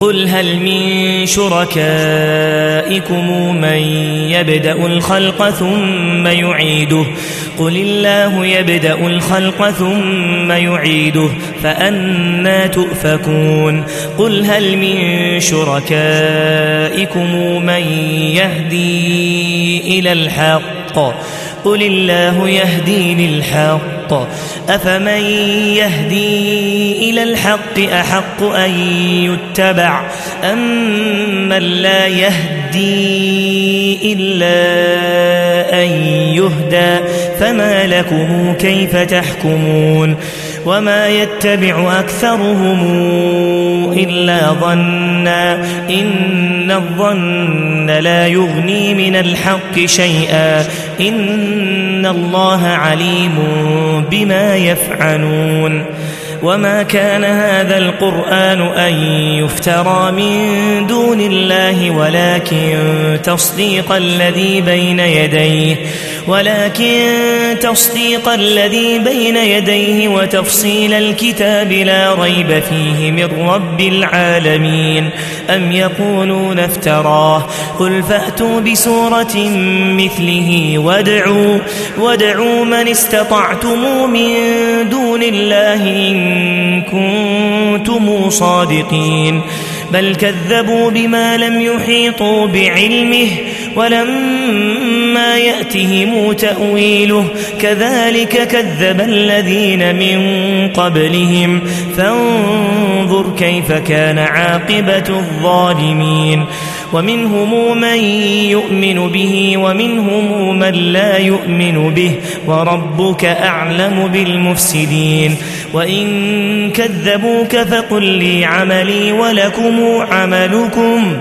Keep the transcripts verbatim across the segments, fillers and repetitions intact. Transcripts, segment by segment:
قل هل من شركائكم من يبدأ الخلق ثم يعيده قل الله يبدأ الخلق ثم يعيده فأنى تؤفكون قل هل من شركائكم من يهدي إلى الحق قل الله يهدي للحق أفمن يهدي إلى الحق أحق أن يتبع أمن لا يهدي إلا أن يهدى فما لكم كيف تحكمون وما يتبع أكثرهم إلا ظنا إن الظن لا يغني من الحق شيئا إن الله عليم بما يفعلون وما كان هذا القرآن أن يفترى من دون الله ولكن تصديق الذي بين يديه ولكن تصديق الذي بين يديه وتفصيل الكتاب لا ريب فيه من رب العالمين أم يقولون افتراه قل فأتوا بسورة مثله وادعوا, وادعوا من استطعتم من دون الله إن كنتم صادقين بل كذبوا بما لم يحيطوا بعلمه ولما يأتهم تأويله كذلك كذب الذين من قبلهم فانظر كيف كان عاقبة الظالمين ومنهم من يؤمن به ومنهم من لا يؤمن به وربك أعلم بالمفسدين وإن كذبوك فقل لي عملي ولكم عملكم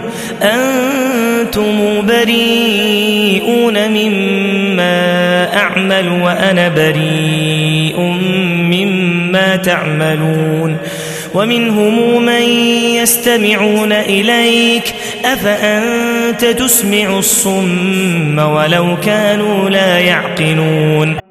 أنتم بريئون مما أعمل وأنا بريء مما تعملون ومنهم من يستمعون إليك أفأنت تسمع الصم ولو كانوا لا يعقلون